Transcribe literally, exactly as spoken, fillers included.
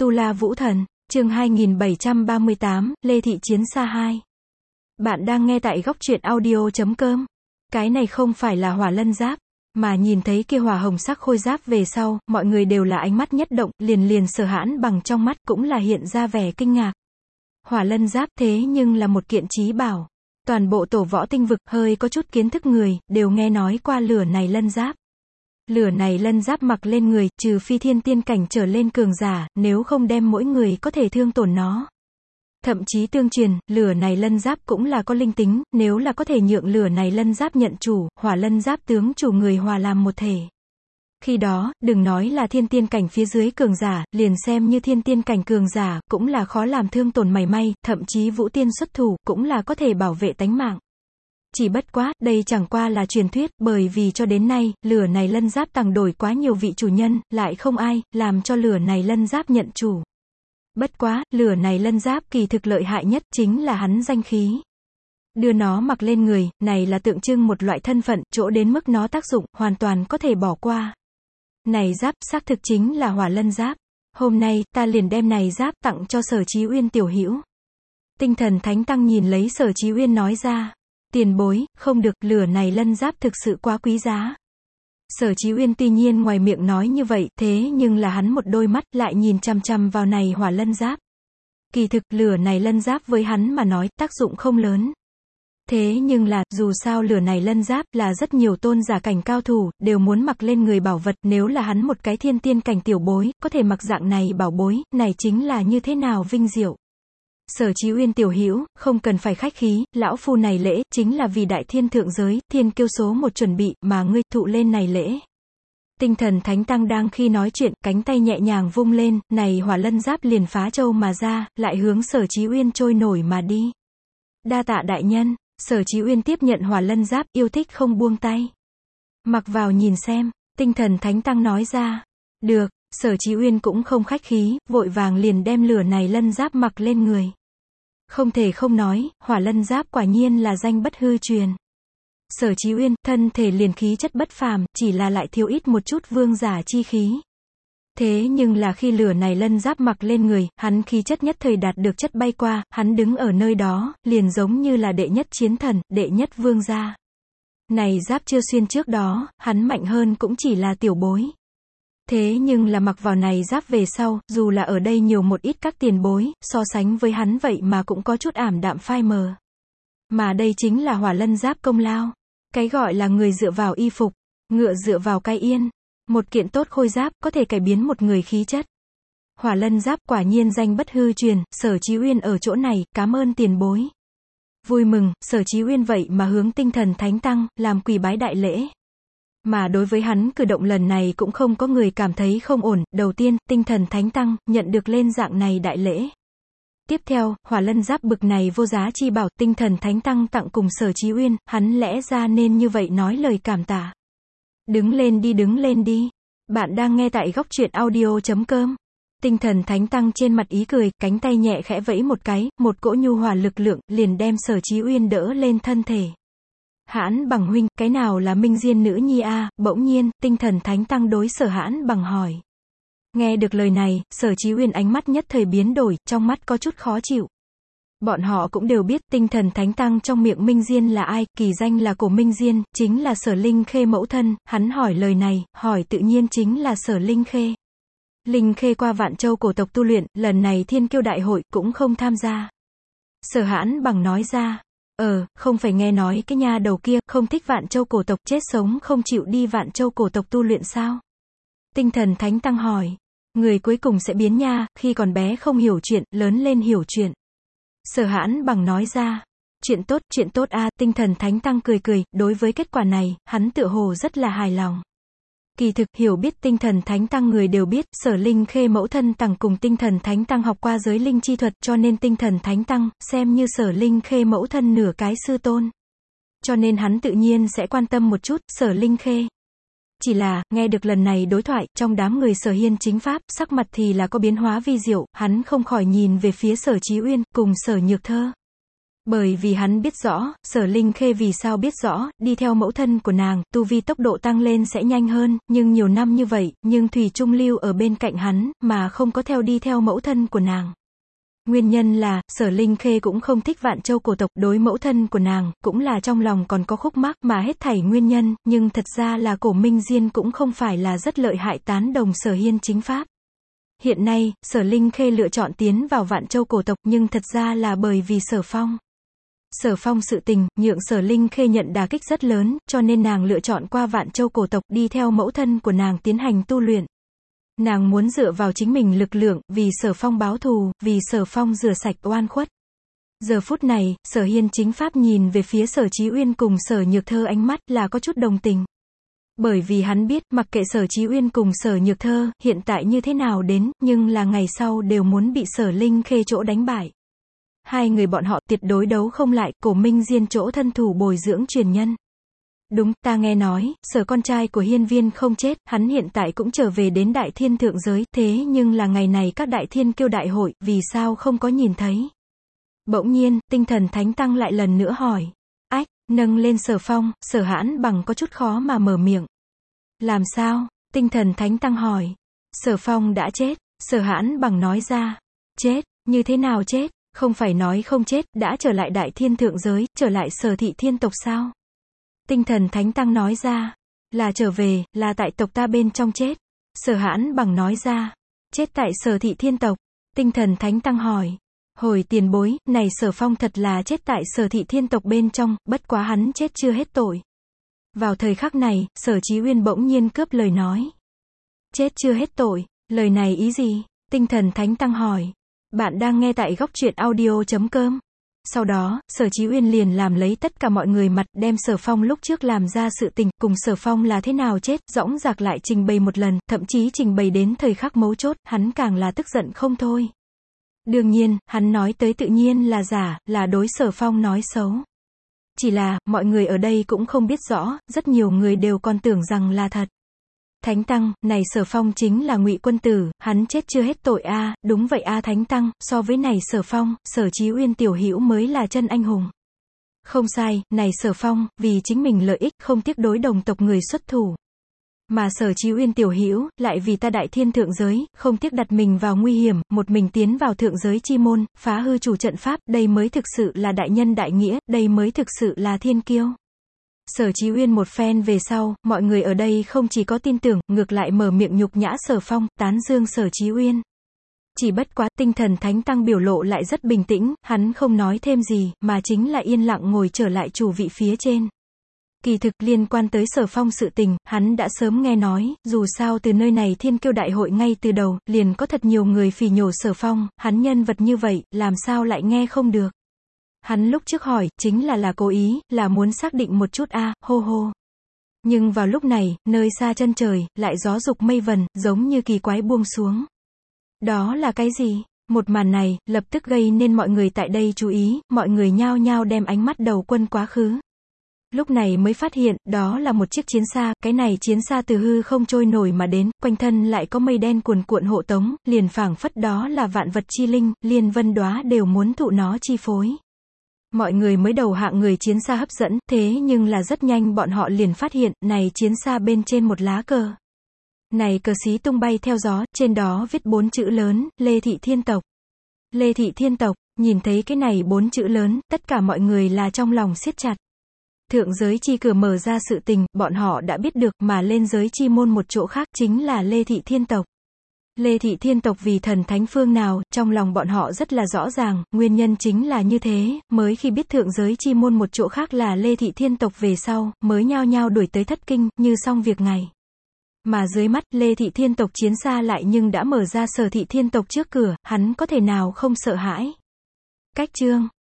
Tu La Vũ Thần, chương hai nghìn bảy trăm ba mươi tám, Lê Thị Chiến Xa hai. Bạn đang nghe tại góc truyện audio chấm com. Cái này không phải là hỏa lân giáp, mà nhìn thấy kia hỏa hồng sắc khôi giáp về sau, mọi người đều là ánh mắt nhất động, liền liền Sở Hãn Bằng trong mắt cũng là hiện ra vẻ kinh ngạc. Hỏa lân giáp thế nhưng là một kiện chí bảo. Toàn bộ tổ võ tinh vực, hơi có chút kiến thức người, đều nghe nói qua lửa này lân giáp. Lửa này lân giáp mặc lên người, trừ phi thiên tiên cảnh trở lên cường giả, nếu không đem mỗi người có thể thương tổn nó. Thậm chí tương truyền, lửa này lân giáp cũng là có linh tính, nếu là có thể nhượng lửa này lân giáp nhận chủ, hỏa lân giáp tướng chủ người hòa làm một thể. Khi đó, đừng nói là thiên tiên cảnh phía dưới cường giả, liền xem như thiên tiên cảnh cường giả, cũng là khó làm thương tổn mảy may, thậm chí vũ tiên xuất thủ, cũng là có thể bảo vệ tánh mạng. Chỉ bất quá, đây chẳng qua là truyền thuyết, bởi vì cho đến nay, lửa này lân giáp tàng đổi quá nhiều vị chủ nhân, lại không ai, làm cho lửa này lân giáp nhận chủ. Bất quá, lửa này lân giáp kỳ thực lợi hại nhất, chính là hắn danh khí. Đưa nó mặc lên người, này là tượng trưng một loại thân phận, chỗ đến mức nó tác dụng, hoàn toàn có thể bỏ qua. Này giáp, xác thực chính là hỏa lân giáp. Hôm nay, ta liền đem này giáp tặng cho Sở Chí Uyên tiểu hữu. Tinh thần thánh tăng nhìn lấy Sở Chí Uyên nói ra. Tiền bối, không được, lửa này lân giáp thực sự quá quý giá. Sở Chí Uyên tuy nhiên ngoài miệng nói như vậy, thế nhưng là hắn một đôi mắt lại nhìn chằm chằm vào này hỏa lân giáp. Kỳ thực, lửa này lân giáp với hắn mà nói, tác dụng không lớn. Thế nhưng là, dù sao lửa này lân giáp là rất nhiều tôn giả cảnh cao thủ, đều muốn mặc lên người bảo vật, nếu là hắn một cái thiên tiên cảnh tiểu bối, có thể mặc dạng này bảo bối, này chính là như thế nào vinh diệu. Sở Chí Uyên tiểu hữu, không cần phải khách khí, lão phu này lễ, chính là vì đại thiên thượng giới, thiên kiêu số một chuẩn bị, mà ngươi thụ lên này lễ. Tinh thần thánh tăng đang khi nói chuyện, cánh tay nhẹ nhàng vung lên, này hỏa lân giáp liền phá châu mà ra, lại hướng Sở Chí Uyên trôi nổi mà đi. Đa tạ đại nhân. Sở Chí Uyên tiếp nhận hỏa lân giáp, yêu thích không buông tay. Mặc vào nhìn xem, tinh thần thánh tăng nói ra. Được, Sở Chí Uyên cũng không khách khí, vội vàng liền đem lửa này lân giáp mặc lên người. Không thể không nói, hỏa lân giáp quả nhiên là danh bất hư truyền. Sở Chí Uyên, thân thể liền khí chất bất phàm, chỉ là lại thiếu ít một chút vương giả chi khí. Thế nhưng là khi lửa này lân giáp mặc lên người, hắn khí chất nhất thời đạt được chất bay qua, hắn đứng ở nơi đó, liền giống như là đệ nhất chiến thần, đệ nhất vương gia. Này giáp chưa xuyên trước đó, hắn mạnh hơn cũng chỉ là tiểu bối. Thế nhưng là mặc vào này giáp về sau, dù là ở đây nhiều một ít các tiền bối, so sánh với hắn vậy mà cũng có chút ảm đạm phai mờ. Mà đây chính là hỏa lân giáp công lao. Cái gọi là người dựa vào y phục, ngựa dựa vào cái yên. Một kiện tốt khôi giáp, có thể cải biến một người khí chất. Hỏa lân giáp quả nhiên danh bất hư truyền, Sở Chí Uyên ở chỗ này, cảm ơn tiền bối. Vui mừng, Sở Chí Uyên vậy mà hướng tinh thần thánh tăng, làm quỳ bái đại lễ. Mà đối với hắn cử động lần này cũng không có người cảm thấy không ổn, đầu tiên, tinh thần thánh tăng, nhận được lên dạng này đại lễ. Tiếp theo, hỏa lân giáp bực này vô giá chi bảo, tinh thần thánh tăng tặng cùng Sở Chí Uyên, hắn lẽ ra nên như vậy nói lời cảm tạ. Đứng lên đi đứng lên đi. Bạn đang nghe tại góc truyện audio chấm com. Tinh thần thánh tăng trên mặt ý cười, cánh tay nhẹ khẽ vẫy một cái, một cỗ nhu hòa lực lượng, liền đem Sở Chí Uyên đỡ lên thân thể. Hãn Bằng huynh, cái nào là Minh Diên nữ nhi a? Bỗng nhiên, tinh thần thánh tăng đối Sở Hãn Bằng hỏi. Nghe được lời này, Sở Chí Uyên ánh mắt nhất thời biến đổi, trong mắt có chút khó chịu. Bọn họ cũng đều biết tinh thần thánh tăng trong miệng Minh Diên là ai, kỳ danh là Cổ Minh Diên, chính là Sở Linh Khê mẫu thân, hắn hỏi lời này, hỏi tự nhiên chính là Sở Linh Khê. Linh Khê qua Vạn Châu cổ tộc tu luyện, lần này thiên kiêu đại hội cũng không tham gia. Sở Hãn Bằng nói ra, ờ, không phải nghe nói cái nha đầu kia, không thích Vạn Châu cổ tộc, chết sống không chịu đi Vạn Châu cổ tộc tu luyện sao? Tinh thần thánh tăng hỏi, người cuối cùng sẽ biến nha, khi còn bé không hiểu chuyện, lớn lên hiểu chuyện. Sở Hãn Bằng nói ra, chuyện tốt, chuyện tốt a. Tinh thần thánh tăng cười cười, đối với kết quả này, hắn tựa hồ rất là hài lòng. Kỳ thực, hiểu biết tinh thần thánh tăng người đều biết, Sở Linh Khê mẫu thân tằng cùng tinh thần thánh tăng học qua giới linh chi thuật, cho nên tinh thần thánh tăng, xem như Sở Linh Khê mẫu thân nửa cái sư tôn. Cho nên hắn tự nhiên sẽ quan tâm một chút, Sở Linh Khê. Chỉ là, nghe được lần này đối thoại, trong đám người Sở Hiên chính pháp, sắc mặt thì là có biến hóa vi diệu, hắn không khỏi nhìn về phía Sở Chí Uyên, cùng Sở Nhược Thơ. Bởi vì hắn biết rõ, Sở Linh Khê vì sao biết rõ, đi theo mẫu thân của nàng, tu vi tốc độ tăng lên sẽ nhanh hơn, nhưng nhiều năm như vậy, nhưng Thủy Trung lưu ở bên cạnh hắn, mà không có theo đi theo mẫu thân của nàng. Nguyên nhân là, Sở Linh Khê cũng không thích Vạn Châu cổ tộc, đối mẫu thân của nàng, cũng là trong lòng còn có khúc mắc, mà hết thảy nguyên nhân, nhưng thật ra là Cổ Minh Diên cũng không phải là rất lợi hại tán đồng Sở Hiên chính pháp. Hiện nay, Sở Linh Khê lựa chọn tiến vào Vạn Châu cổ tộc, nhưng thật ra là bởi vì Sở Phong. Sở Phong sự tình, nhượng Sở Linh Khê nhận đả kích rất lớn, cho nên nàng lựa chọn qua Vạn Châu cổ tộc, đi theo mẫu thân của nàng tiến hành tu luyện. Nàng muốn dựa vào chính mình lực lượng, vì Sở Phong báo thù, vì Sở Phong rửa sạch oan khuất. Giờ phút này, Sở Hiên chính pháp nhìn về phía Sở Chí Uyên cùng Sở Nhược Thơ ánh mắt là có chút đồng tình. Bởi vì hắn biết, mặc kệ Sở Chí Uyên cùng Sở Nhược Thơ, hiện tại như thế nào đến, nhưng là ngày sau đều muốn bị Sở Linh Khê chỗ đánh bại. Hai người bọn họ tuyệt đối đấu không lại, Cổ Minh Diên chỗ thân thủ bồi dưỡng truyền nhân. Đúng, ta nghe nói, Sở con trai của Hiên Viên không chết, hắn hiện tại cũng trở về đến Đại Thiên thượng giới, thế nhưng là ngày này các Đại Thiên Kiêu đại hội, vì sao không có nhìn thấy? Bỗng nhiên, Tinh Thần Thánh Tăng lại lần nữa hỏi. Ách, nâng lên Sở Phong, Sở Hãn Bằng có chút khó mà mở miệng. Làm sao? Tinh Thần Thánh Tăng hỏi. Sở Phong đã chết, Sở Hãn Bằng nói ra. Chết, như thế nào chết? Không phải nói không chết, đã trở lại Đại Thiên thượng giới, trở lại Sở thị thiên tộc sao? Tinh Thần Thánh Tăng nói ra. Là trở về, là tại tộc ta bên trong chết. Sở Hãn Bằng nói ra. Chết tại Sở thị thiên tộc. Tinh Thần Thánh Tăng hỏi. Hồi tiền bối, này Sở Phong thật là chết tại Sở thị thiên tộc bên trong, bất quá hắn chết chưa hết tội. Vào thời khắc này, Sở Chí Uyên bỗng nhiên cướp lời nói. Chết chưa hết tội, lời này ý gì? Tinh Thần Thánh Tăng hỏi. Bạn đang nghe tại góc truyện audio chấm com. Sau đó, Sở Chí Uyên liền làm lấy tất cả mọi người mặt, đem Sở Phong lúc trước làm ra sự tình, cùng Sở Phong là thế nào chết, dõng dạc lại trình bày một lần, thậm chí trình bày đến thời khắc mấu chốt, hắn càng là tức giận không thôi. Đương nhiên, hắn nói tới tự nhiên là giả, là đối Sở Phong nói xấu. Chỉ là, mọi người ở đây cũng không biết rõ, rất nhiều người đều còn tưởng rằng là thật. Thánh Tăng, này Sở Phong chính là Ngụy quân tử, hắn chết chưa hết tội a, à, đúng vậy a à Thánh Tăng, so với này Sở Phong, Sở Chí Uyên tiểu hữu mới là chân anh hùng. Không sai, này Sở Phong, vì chính mình lợi ích, không tiếc đối đồng tộc người xuất thủ. Mà Sở Chí Uyên tiểu hữu, lại vì ta Đại Thiên thượng giới, không tiếc đặt mình vào nguy hiểm, một mình tiến vào thượng giới chi môn, phá hư chủ trận pháp, đây mới thực sự là đại nhân đại nghĩa, đây mới thực sự là thiên kiêu. Sở Chí Uyên một phen về sau, mọi người ở đây không chỉ có tin tưởng, ngược lại mở miệng nhục nhã Sở Phong, tán dương Sở Chí Uyên. Chỉ bất quá, Tinh Thần Thánh Tăng biểu lộ lại rất bình tĩnh, hắn không nói thêm gì, mà chính là yên lặng ngồi trở lại chủ vị phía trên. Kỳ thực liên quan tới Sở Phong sự tình, hắn đã sớm nghe nói, dù sao từ nơi này thiên kiêu đại hội ngay từ đầu, liền có thật nhiều người phỉ nhổ Sở Phong, hắn nhân vật như vậy, làm sao lại nghe không được. Hắn lúc trước hỏi, chính là là cố ý, là muốn xác định một chút a, à, hô hô. Nhưng vào lúc này, nơi xa chân trời, lại gió dục mây vần, giống như kỳ quái buông xuống. Đó là cái gì? Một màn này, lập tức gây nên mọi người tại đây chú ý, mọi người nhao nhao đem ánh mắt đầu quân quá khứ. Lúc này mới phát hiện, đó là một chiếc chiến xa, cái này chiến xa từ hư không trôi nổi mà đến, quanh thân lại có mây đen cuồn cuộn hộ tống, liền phảng phất đó là vạn vật chi linh, liên vân đóa đều muốn thụ nó chi phối. Mọi người mới đầu hạng người chiến xa hấp dẫn, thế nhưng là rất nhanh bọn họ liền phát hiện, này chiến xa bên trên một lá cờ. Này cờ xí tung bay theo gió, trên đó viết bốn chữ lớn, Lê Thị Thiên Tộc. Lê Thị Thiên Tộc, nhìn thấy cái này bốn chữ lớn, tất cả mọi người là trong lòng siết chặt. Thượng giới chi cửa mở ra sự tình, bọn họ đã biết được, mà lên giới chi môn một chỗ khác chính là Lê Thị Thiên Tộc. Lê Thị Thiên Tộc vì thần thánh phương nào, trong lòng bọn họ rất là rõ ràng, nguyên nhân chính là như thế, mới khi biết thượng giới chi môn một chỗ khác là Lê Thị Thiên Tộc về sau, mới nhao nhao đuổi tới thất kinh, như xong việc ngày. Mà dưới mắt, Lê Thị Thiên Tộc chiến xa lại nhưng đã mở ra Sở Thị Thiên Tộc trước cửa, hắn có thể nào không sợ hãi. Cách chương